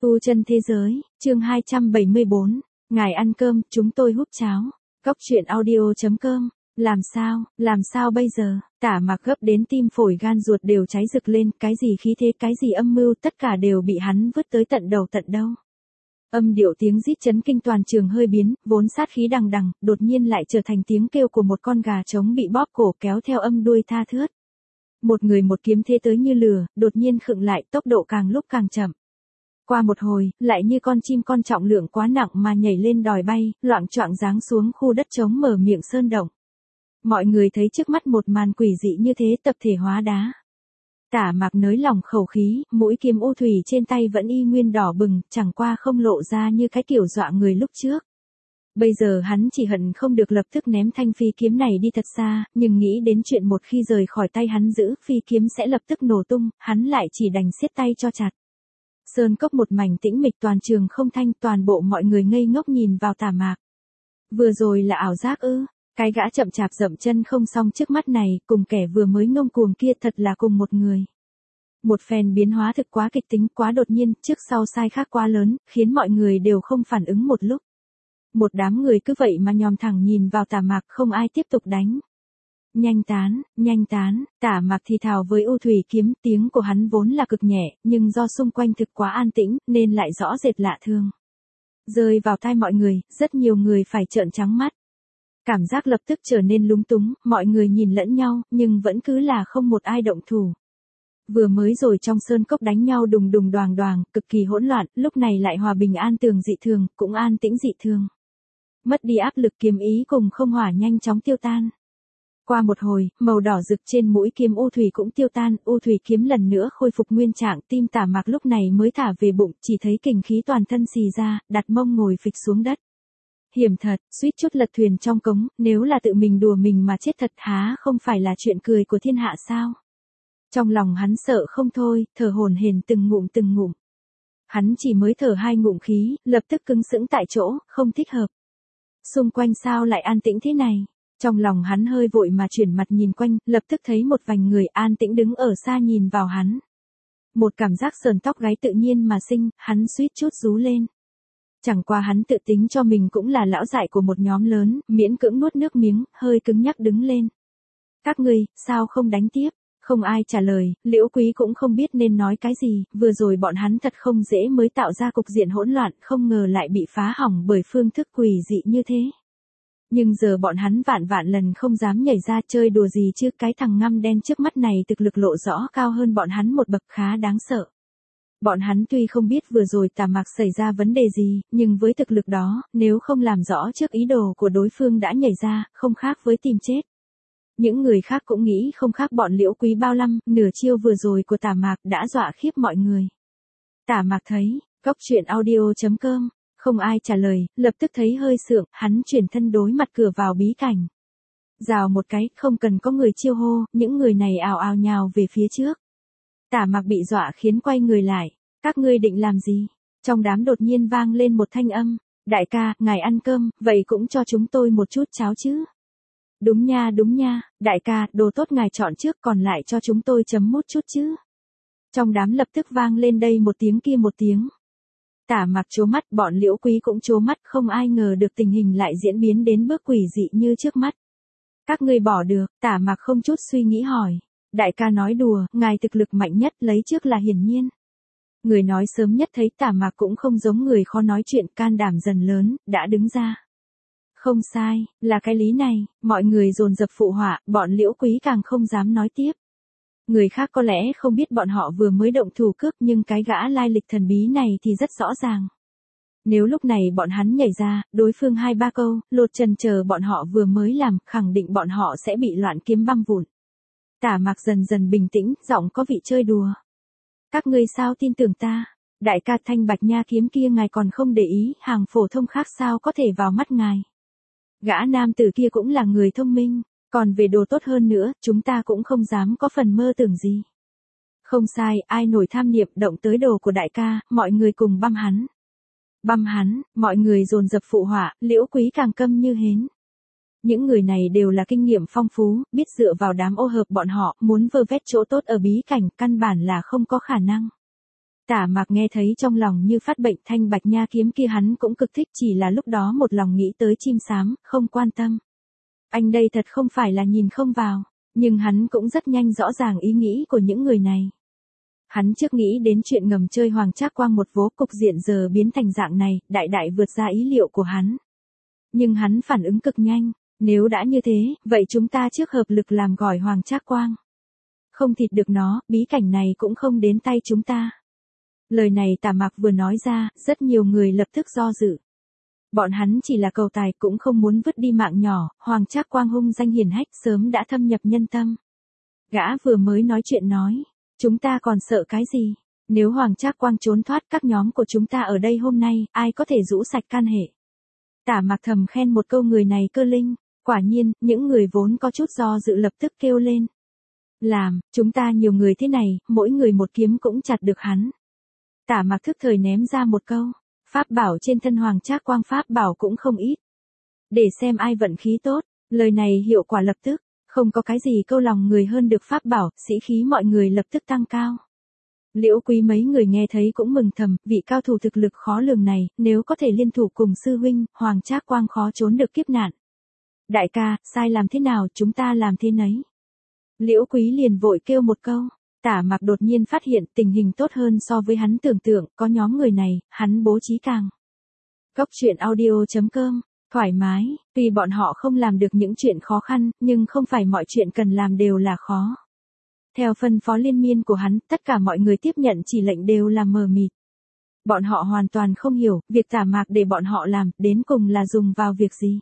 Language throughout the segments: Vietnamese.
Tu chân thế giới, chương 274, ngài ăn cơm, chúng tôi húp cháo. Cốc truyện audio.com, làm sao bây giờ, Tả Mạc gấp đến tim phổi gan ruột đều cháy rực lên, cái gì khí thế, cái gì âm mưu, tất cả đều bị hắn vứt tới tận đầu tận đâu. Âm điệu tiếng rít chấn kinh toàn trường hơi biến, vốn sát khí đằng đằng, đột nhiên lại trở thành tiếng kêu của một con gà trống bị bóp cổ kéo theo âm đuôi tha thướt. Một người một kiếm thế tới như lửa, đột nhiên khựng lại, tốc độ càng lúc càng chậm. Qua một hồi, lại như con chim con trọng lượng quá nặng mà nhảy lên đòi bay, loạng choạng giáng xuống khu đất trống mở miệng sơn động. Mọi người thấy trước mắt một màn quỷ dị như thế, tập thể hóa đá. Tả Mạc nới lỏng khẩu khí, mũi kiếm u thủy trên tay vẫn y nguyên đỏ bừng, chẳng qua không lộ ra như cái kiểu dọa người lúc trước. Bây giờ hắn chỉ hận không được lập tức ném thanh phi kiếm này đi thật xa, nhưng nghĩ đến chuyện một khi rời khỏi tay hắn giữ, phi kiếm sẽ lập tức nổ tung, hắn lại chỉ đành siết tay cho chặt. Sơn cốc một mảnh tĩnh mịch, toàn trường không thanh, toàn bộ mọi người ngây ngốc nhìn vào Tả Mạc. Vừa rồi là ảo giác ư? Cái gã chậm chạp dậm chân không xong trước mắt này, cùng kẻ vừa mới ngông cuồng kia thật là cùng một người. Một phen biến hóa thực quá kịch tính, quá đột nhiên, trước sau sai khác quá lớn, khiến mọi người đều không phản ứng một lúc. Một đám người cứ vậy mà nhòm thẳng nhìn vào Tả Mạc, không ai tiếp tục đánh. Nhanh tán, Tả Mạc thì thào với u thủy kiếm, tiếng của hắn vốn là cực nhẹ, nhưng do xung quanh thực quá an tĩnh, nên lại rõ rệt lạ thường. Rơi vào tai mọi người, rất nhiều người phải trợn trắng mắt. Cảm giác lập tức trở nên lúng túng, mọi người nhìn lẫn nhau, nhưng vẫn cứ là không một ai động thủ. Vừa mới rồi trong sơn cốc đánh nhau đùng đùng đoàng đoàng, cực kỳ hỗn loạn, lúc này lại hòa bình an tường dị thường, cũng an tĩnh dị thường. Mất đi áp lực, kiếm ý cùng không hỏa nhanh chóng tiêu tan. Qua một hồi, màu đỏ rực trên mũi kiếm u thủy cũng tiêu tan, u thủy kiếm lần nữa khôi phục nguyên trạng, tim Tả Mạc lúc này mới thả về bụng, chỉ thấy kình khí toàn thân xì ra, đặt mông ngồi phịch xuống đất. Hiểm thật, suýt chút lật thuyền trong cống, nếu là tự mình đùa mình mà chết thật há không phải là chuyện cười của thiên hạ sao? Trong lòng hắn sợ không thôi, thở hổn hển từng ngụm. Hắn chỉ mới thở 2 ngụm khí, lập tức cứng sững tại chỗ, không thích hợp. Xung quanh sao lại an tĩnh thế này? Trong lòng hắn hơi vội mà chuyển mặt nhìn quanh, lập tức thấy một vành người an tĩnh đứng ở xa nhìn vào hắn. Một cảm giác sờn tóc gáy tự nhiên mà sinh, hắn suýt chút rú lên. Chẳng qua hắn tự tính cho mình cũng là lão dại của một nhóm lớn, miễn cưỡng nuốt nước miếng, hơi cứng nhắc đứng lên. Các ngươi, sao không đánh tiếp? Không ai trả lời, Liễu Quý cũng không biết nên nói cái gì, vừa rồi bọn hắn thật không dễ mới tạo ra cục diện hỗn loạn, không ngờ lại bị phá hỏng bởi phương thức quỷ dị như thế. Nhưng giờ bọn hắn vạn lần không dám nhảy ra chơi đùa gì chứ, cái thằng ngăm đen trước mắt này thực lực lộ rõ cao hơn bọn hắn một bậc, khá đáng sợ. Bọn hắn tuy không biết vừa rồi Tả Mạc xảy ra vấn đề gì, nhưng với thực lực đó, nếu không làm rõ trước ý đồ của đối phương đã nhảy ra, không khác với tìm chết. Những người khác cũng nghĩ không khác bọn Liễu Quý bao lăm, nửa chiêu vừa rồi của Tả Mạc đã dọa khiếp mọi người. Tả Mạc thấy, cốc truyện audio.com, không ai trả lời, lập tức thấy hơi sượng, hắn chuyển thân đối mặt cửa vào bí cảnh. Rào một cái, không cần có người chiêu hô, những người này ào ào nhào về phía trước. Tả Mạc bị dọa khiến quay người lại, các ngươi định làm gì? Trong đám đột nhiên vang lên một thanh âm, đại ca, ngài ăn cơm, vậy cũng cho chúng tôi một chút cháo chứ. Đúng nha, đại ca, đồ tốt ngài chọn trước còn lại cho chúng tôi chấm mút chút chứ. Trong đám lập tức vang lên đây một tiếng kia một tiếng. Tả Mạc trố mắt, bọn Liễu Quý cũng trố mắt, không ai ngờ được tình hình lại diễn biến đến bước quỷ dị như trước mắt. Các ngươi bỏ được, Tả Mạc không chút suy nghĩ hỏi. Đại ca nói đùa, ngài thực lực mạnh nhất lấy trước là hiển nhiên. Người nói sớm nhất thấy Tả Mạc cũng không giống người khó nói chuyện, can đảm dần lớn, đã đứng ra. Không sai, là cái lý này, mọi người dồn dập phụ họa, bọn Liễu Quý càng không dám nói tiếp. Người khác có lẽ không biết bọn họ vừa mới động thủ cướp, nhưng cái gã lai lịch thần bí này thì rất rõ ràng. Nếu lúc này bọn hắn nhảy ra, đối phương 2-3 câu, lột trần chờ bọn họ vừa mới làm, khẳng định bọn họ sẽ bị loạn kiếm băm vụn. Tả Mạc dần dần bình tĩnh, giọng có vị chơi đùa. Các ngươi sao tin tưởng ta? Đại ca, thanh bạch nha kiếm kia ngài còn không để ý, hàng phổ thông khác sao có thể vào mắt ngài? Gã nam tử kia cũng là người thông minh, còn về đồ tốt hơn nữa, chúng ta cũng không dám có phần mơ tưởng gì. Không sai, ai nổi tham niệm động tới đồ của đại ca, mọi người cùng băm hắn. Băm hắn, mọi người dồn dập phụ họa, Liễu Quý càng câm như hến. Những người này đều là kinh nghiệm phong phú, biết dựa vào đám ô hợp bọn họ, muốn vơ vét chỗ tốt ở bí cảnh, căn bản là không có khả năng. Tả Mạc nghe thấy trong lòng như phát bệnh, thanh bạch nha kiếm kia hắn cũng cực thích, chỉ là lúc đó một lòng nghĩ tới chim sám, không quan tâm. Anh đây thật không phải là nhìn không vào, nhưng hắn cũng rất nhanh rõ ràng ý nghĩ của những người này. Hắn trước nghĩ đến chuyện ngầm chơi Hoàng Trác Quang một vố, cục diện giờ biến thành dạng này, đại đại vượt ra ý liệu của hắn. Nhưng hắn phản ứng cực nhanh, nếu đã như thế, vậy chúng ta trước hợp lực làm gỏi Hoàng Trác Quang. Không thịt được nó, bí cảnh này cũng không đến tay chúng ta. Lời này Tả Mạc vừa nói ra, rất nhiều người lập tức do dự. Bọn hắn chỉ là cầu tài, cũng không muốn vứt đi mạng nhỏ, Hoàng Trác Quang hung danh hiển hách sớm đã thâm nhập nhân tâm. Gã vừa mới nói chuyện nói, chúng ta còn sợ cái gì? Nếu Hoàng Trác Quang trốn thoát, các nhóm của chúng ta ở đây hôm nay, ai có thể rũ sạch can hệ? Tả Mạc thầm khen một câu người này cơ linh, quả nhiên, những người vốn có chút do dự lập tức kêu lên. Làm, chúng ta nhiều người thế này, mỗi người một kiếm cũng chặt được hắn. Tả Mạc thức thời ném ra một câu, pháp bảo trên thân Hoàng Trác Quang pháp bảo cũng không ít. Để xem ai vận khí tốt, lời này hiệu quả lập tức, không có cái gì câu lòng người hơn được pháp bảo, sĩ khí mọi người lập tức tăng cao. Liễu Quý mấy người nghe thấy cũng mừng thầm, vị cao thủ thực lực khó lường này, nếu có thể liên thủ cùng sư huynh, Hoàng Trác Quang khó trốn được kiếp nạn. Đại ca, sai làm thế nào, chúng ta làm thế nấy. Liễu Quý liền vội kêu một câu. Tả Mạc đột nhiên phát hiện tình hình tốt hơn so với hắn tưởng tượng, có nhóm người này, hắn bố trí càng. Góc truyện audio.com, thoải mái, tuy bọn họ không làm được những chuyện khó khăn, nhưng không phải mọi chuyện cần làm đều là khó. Theo phân phó liên miên của hắn, tất cả mọi người tiếp nhận chỉ lệnh đều là mờ mịt. Bọn họ hoàn toàn không hiểu, việc Tả Mạc để bọn họ làm, đến cùng là dùng vào việc gì.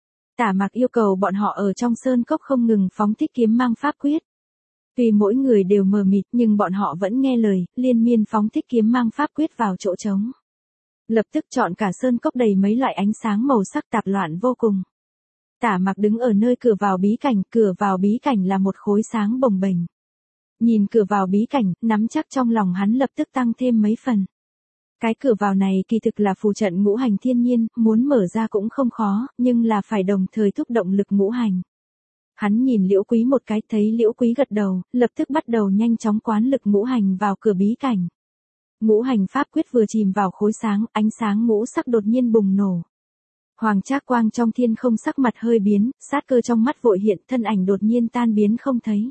Tả Mạc yêu cầu bọn họ ở trong sơn cốc không ngừng phóng thích kiếm mang pháp quyết. Tuy mỗi người đều mờ mịt nhưng bọn họ vẫn nghe lời, liên miên phóng thích kiếm mang pháp quyết vào chỗ trống. Lập tức chọn cả sơn cốc đầy mấy loại ánh sáng màu sắc tạp loạn vô cùng. Tả Mạc đứng ở nơi cửa vào bí cảnh là một khối sáng bồng bềnh. Nhìn cửa vào bí cảnh, nắm chắc trong lòng hắn lập tức tăng thêm mấy phần. Cái cửa vào này kỳ thực là phù trận ngũ hành thiên nhiên, muốn mở ra cũng không khó, nhưng là phải đồng thời thúc động lực ngũ hành. Hắn nhìn Liễu Quý một cái, thấy Liễu Quý gật đầu, lập tức bắt đầu nhanh chóng quán lực ngũ hành vào cửa bí cảnh. Ngũ hành pháp quyết vừa chìm vào khối sáng, ánh sáng ngũ sắc đột nhiên bùng nổ. Hoàng Trác Quang trong thiên không sắc mặt hơi biến, sát cơ trong mắt vội hiện, thân ảnh đột nhiên tan biến không thấy.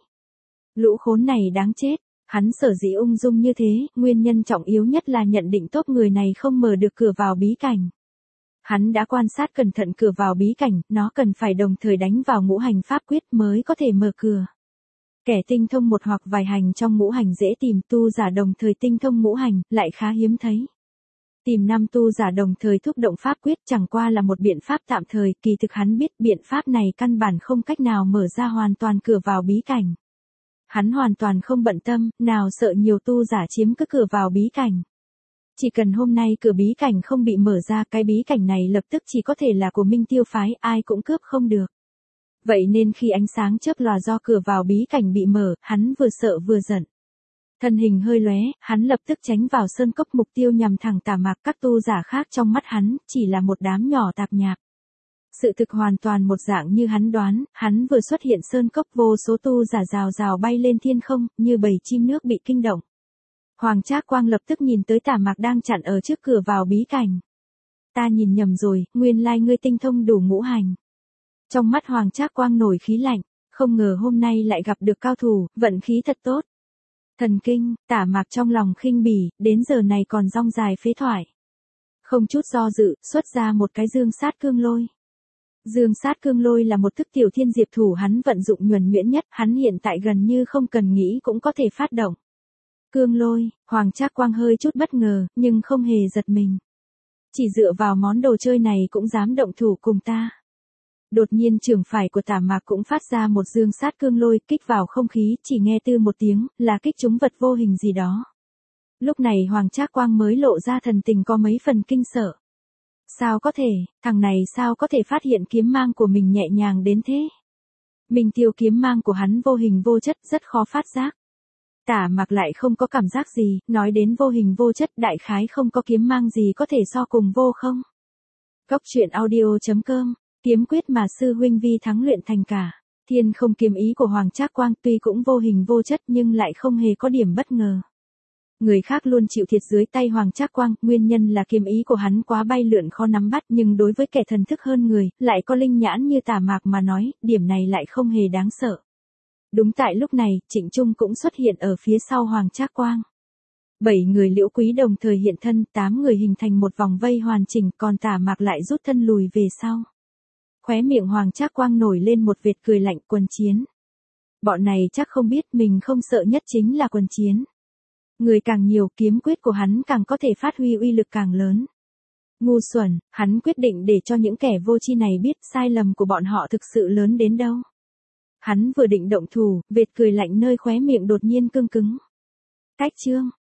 Lũ khốn này đáng chết, hắn sở dĩ ung dung như thế, nguyên nhân trọng yếu nhất là nhận định tốt người này không mở được cửa vào bí cảnh. Hắn đã quan sát cẩn thận cửa vào bí cảnh, nó cần phải đồng thời đánh vào ngũ hành pháp quyết mới có thể mở cửa. Kẻ tinh thông một hoặc vài hành trong ngũ hành dễ tìm, tu giả đồng thời tinh thông ngũ hành, lại khá hiếm thấy. Tìm 5 tu giả đồng thời thúc động pháp quyết chẳng qua là một biện pháp tạm thời, kỳ thực hắn biết biện pháp này căn bản không cách nào mở ra hoàn toàn cửa vào bí cảnh. Hắn hoàn toàn không bận tâm, nào sợ nhiều tu giả chiếm cứ cửa vào bí cảnh. Chỉ cần hôm nay cửa bí cảnh không bị mở ra, cái bí cảnh này lập tức chỉ có thể là của Minh Tiêu phái, ai cũng cướp không được. Vậy nên khi ánh sáng chớp lòa do cửa vào bí cảnh bị mở, hắn vừa sợ vừa giận. Thân hình hơi lóe, hắn lập tức tránh vào sơn cốc, mục tiêu nhằm thẳng Tả Mạc. Các tu giả khác trong mắt hắn, chỉ là một đám nhỏ tạp nhạp. Sự thực hoàn toàn một dạng như hắn đoán, hắn vừa xuất hiện sơn cốc, vô số tu giả rào rào bay lên thiên không, như bầy chim nước bị kinh động. Hoàng Trác Quang lập tức nhìn tới Tả Mạc đang chặn ở trước cửa vào bí cảnh. Ta nhìn nhầm rồi, nguyên lai ngươi tinh thông đủ ngũ hành. Trong mắt Hoàng Trác Quang nổi khí lạnh, không ngờ hôm nay lại gặp được cao thủ, vận khí thật tốt. Thần kinh, Tả Mạc trong lòng khinh bỉ, đến giờ này còn rong dài phế thoại. Không chút do dự, xuất ra một cái dương sát cương lôi. Dương sát cương lôi là một thức tiểu thiên diệp thủ hắn vận dụng nhuần nhuyễn nhất, hắn hiện tại gần như không cần nghĩ cũng có thể phát động. Cương lôi, Hoàng Trác Quang hơi chút bất ngờ, nhưng không hề giật mình. Chỉ dựa vào món đồ chơi này cũng dám động thủ cùng ta. Đột nhiên trường phải của Tả Mạc cũng phát ra một dương sát cương lôi, kích vào không khí, chỉ nghe tư một tiếng, là kích trúng vật vô hình gì đó. Lúc này Hoàng Trác Quang mới lộ ra thần tình có mấy phần kinh sợ. Sao có thể, thằng này sao có thể phát hiện kiếm mang của mình nhẹ nhàng đến thế? Minh Tiêu kiếm mang của hắn vô hình vô chất, rất khó phát giác. Tả Mạc lại không có cảm giác gì, nói đến vô hình vô chất, đại khái không có kiếm mang gì có thể so cùng vô không? Góc truyện audio.com, kiếm quyết mà sư huynh vi thắng luyện thành cả. Thiên không kiếm ý của Hoàng Trác Quang tuy cũng vô hình vô chất nhưng lại không hề có điểm bất ngờ. Người khác luôn chịu thiệt dưới tay Hoàng Trác Quang, nguyên nhân là kiếm ý của hắn quá bay lượn khó nắm bắt, nhưng đối với kẻ thần thức hơn người, lại có linh nhãn như Tả Mạc mà nói, điểm này lại không hề đáng sợ. Đúng tại lúc này, Trịnh Trung cũng xuất hiện ở phía sau Hoàng Trác Quang. 7 người Liễu Quý đồng thời hiện thân, 8 người hình thành một vòng vây hoàn chỉnh, còn Tả Mạc lại rút thân lùi về sau. Khóe miệng Hoàng Trác Quang nổi lên một vệt cười lạnh. Quần chiến. Bọn này chắc không biết mình không sợ nhất chính là quần chiến. Người càng nhiều, kiếm quyết của hắn càng có thể phát huy uy lực càng lớn. Ngu xuẩn, hắn quyết định để cho những kẻ vô tri này biết sai lầm của bọn họ thực sự lớn đến đâu. Hắn vừa định động thủ, vệt cười lạnh nơi khóe miệng đột nhiên cương cứng. Cách chương